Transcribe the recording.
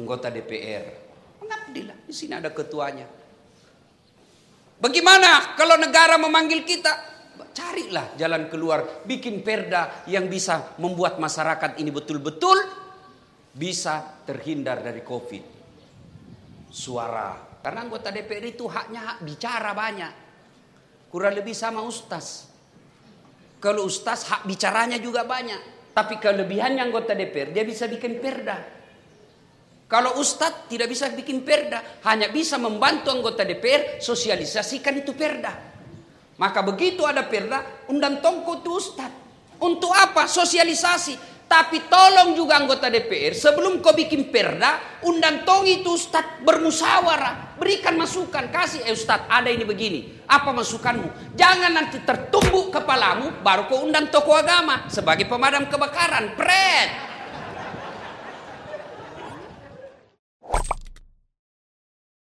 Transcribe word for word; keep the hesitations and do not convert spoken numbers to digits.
anggota D P R. Mengabdilah, di sini ada ketuanya. Bagaimana kalau negara memanggil kita? Carilah jalan keluar, bikin perda yang bisa membuat masyarakat ini betul-betul bisa terhindar dari Covid. Suara, karena anggota D P R itu haknya hak bicara banyak. Kurang lebih sama ustaz. Kalau ustaz hak bicaranya juga banyak. Tapi kelebihannya anggota D P R, dia bisa bikin perda. Kalau ustaz tidak bisa bikin perda, hanya bisa membantu anggota D P R sosialisasikan itu perda. Maka begitu ada perda, undang tongko itu ustaz. Untuk apa? Sosialisasi. Tapi tolong juga anggota D P R, sebelum kau bikin perda, undang tong itu ustaz bermusyawarah. Berikan masukan, kasih, eh ustaz ada ini begini. Apa masukanmu? Jangan nanti tertumbuk kepalamu, baru kau undang tokoh agama sebagai pemadam kebakaran. Pret.